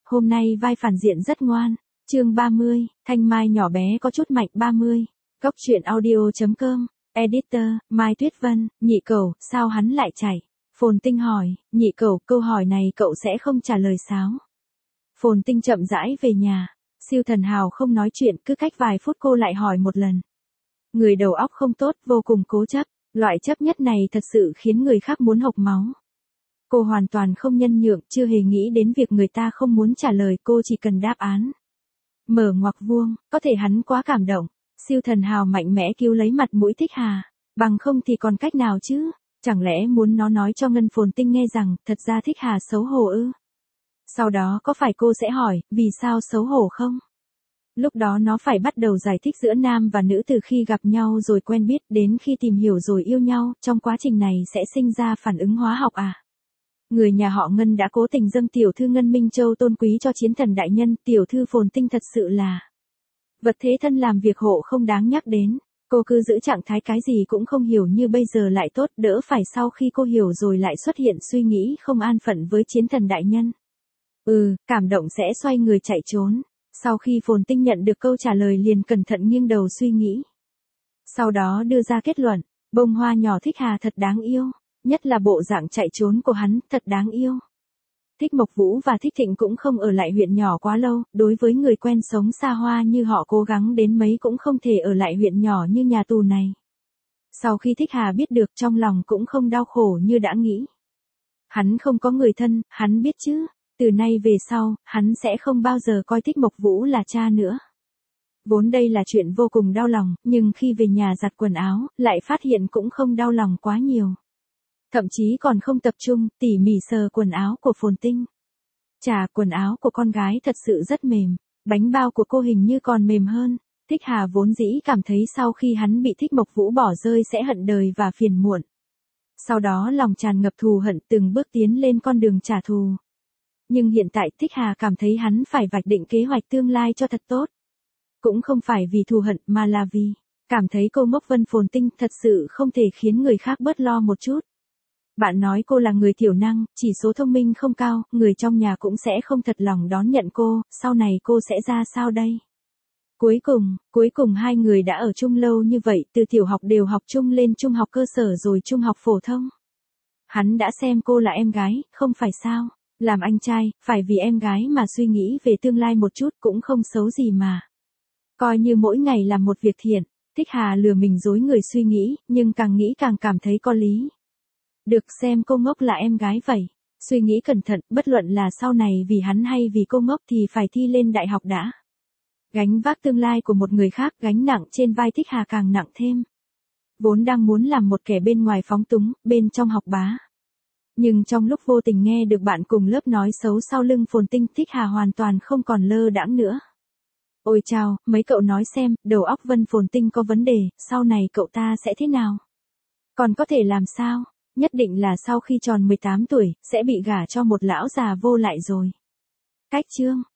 hôm nay vai phản diện rất ngoan. Chương 30, thanh mai nhỏ bé có chút mạnh 30. Góc truyện audio.com. Editor, Mai Tuyết Vân. Nhị cẩu, sao hắn lại chạy? Phồn Tinh hỏi. Nhị cẩu, câu hỏi này cậu sẽ không trả lời sao? Phồn Tinh chậm rãi về nhà. Siêu Thần Hào không nói chuyện, cứ cách vài phút cô lại hỏi một lần. Người đầu óc không tốt, vô cùng cố chấp. Loại chấp nhất này thật sự khiến người khác muốn hộc máu. Cô hoàn toàn không nhân nhượng, chưa hề nghĩ đến việc người ta không muốn trả lời, cô chỉ cần đáp án. Mở ngoặc vuông, có thể hắn quá cảm động. Siêu Thần Hào mạnh mẽ cứu lấy mặt mũi Thích Hà. Bằng không thì còn cách nào chứ? Chẳng lẽ muốn nó nói cho Ngân Phồn Tinh nghe rằng, thật ra Thích Hà xấu hổ ư? Sau đó có phải cô sẽ hỏi, vì sao xấu hổ không? Lúc đó nó phải bắt đầu giải thích giữa nam và nữ từ khi gặp nhau rồi quen biết đến khi tìm hiểu rồi yêu nhau, trong quá trình này sẽ sinh ra phản ứng hóa học à? Người nhà họ Ngân đã cố tình dâng tiểu thư Ngân Minh Châu tôn quý cho chiến thần đại nhân, tiểu thư Phồn Tinh thật sự là vật thế thân làm việc hộ không đáng nhắc đến. Cô cứ giữ trạng thái cái gì cũng không hiểu như bây giờ lại tốt, đỡ phải sau khi cô hiểu rồi lại xuất hiện suy nghĩ không an phận với chiến thần đại nhân. Cảm động sẽ xoay người chạy trốn. Sau khi Phồn Tinh nhận được câu trả lời liền cẩn thận nghiêng đầu suy nghĩ. Sau đó đưa ra kết luận, bông hoa nhỏ Thích Hà thật đáng yêu, nhất là bộ dạng chạy trốn của hắn, thật đáng yêu. Thích Mộc Vũ và Thích Thịnh cũng không ở lại huyện nhỏ quá lâu, đối với người quen sống xa hoa như họ cố gắng đến mấy cũng không thể ở lại huyện nhỏ như nhà tù này. Sau khi Thích Hà biết được trong lòng cũng không đau khổ như đã nghĩ. Hắn không có người thân, hắn biết chứ, từ nay về sau, hắn sẽ không bao giờ coi Thích Mộc Vũ là cha nữa. Vốn đây là chuyện vô cùng đau lòng, nhưng khi về nhà giặt quần áo, lại phát hiện cũng không đau lòng quá nhiều. Thậm chí còn không tập trung, tỉ mỉ sờ quần áo của Phồn Tinh. Chà, quần áo của con gái thật sự rất mềm, bánh bao của cô hình như còn mềm hơn. Thích Hà vốn dĩ cảm thấy sau khi hắn bị Thích Mộc Vũ bỏ rơi sẽ hận đời và phiền muộn. Sau đó lòng tràn ngập thù hận từng bước tiến lên con đường trả thù. Nhưng hiện tại Thích Hà cảm thấy hắn phải vạch định kế hoạch tương lai cho thật tốt. Cũng không phải vì thù hận mà là vì cảm thấy cô ngốc Vân Phồn Tinh thật sự không thể khiến người khác bớt lo một chút. Bạn nói cô là người thiểu năng, chỉ số thông minh không cao, người trong nhà cũng sẽ không thật lòng đón nhận cô, sau này cô sẽ ra sao đây? Cuối cùng hai người đã ở chung lâu như vậy, từ tiểu học đều học chung lên trung học cơ sở rồi trung học phổ thông. Hắn đã xem cô là em gái, không phải sao? Làm anh trai, phải vì em gái mà suy nghĩ về tương lai một chút cũng không xấu gì mà. Coi như mỗi ngày làm một việc thiện, Thích Hà lừa mình dối người suy nghĩ, nhưng càng nghĩ càng cảm thấy có lý. Được xem cô ngốc là em gái vậy. Suy nghĩ cẩn thận, bất luận là sau này vì hắn hay vì cô ngốc thì phải thi lên đại học đã. Gánh vác tương lai của một người khác, gánh nặng trên vai Thích Hà càng nặng thêm. Vốn đang muốn làm một kẻ bên ngoài phóng túng, bên trong học bá. Nhưng trong lúc vô tình nghe được bạn cùng lớp nói xấu sau lưng Phồn Tinh, Thích Hà hoàn toàn không còn lơ đãng nữa. Ôi chao, mấy cậu nói xem, đầu óc Vân Phồn Tinh có vấn đề, sau này cậu ta sẽ thế nào? Còn có thể làm sao? Nhất định là sau khi tròn 18 tuổi, sẽ bị gả cho một lão già vô lại rồi. Cách chương.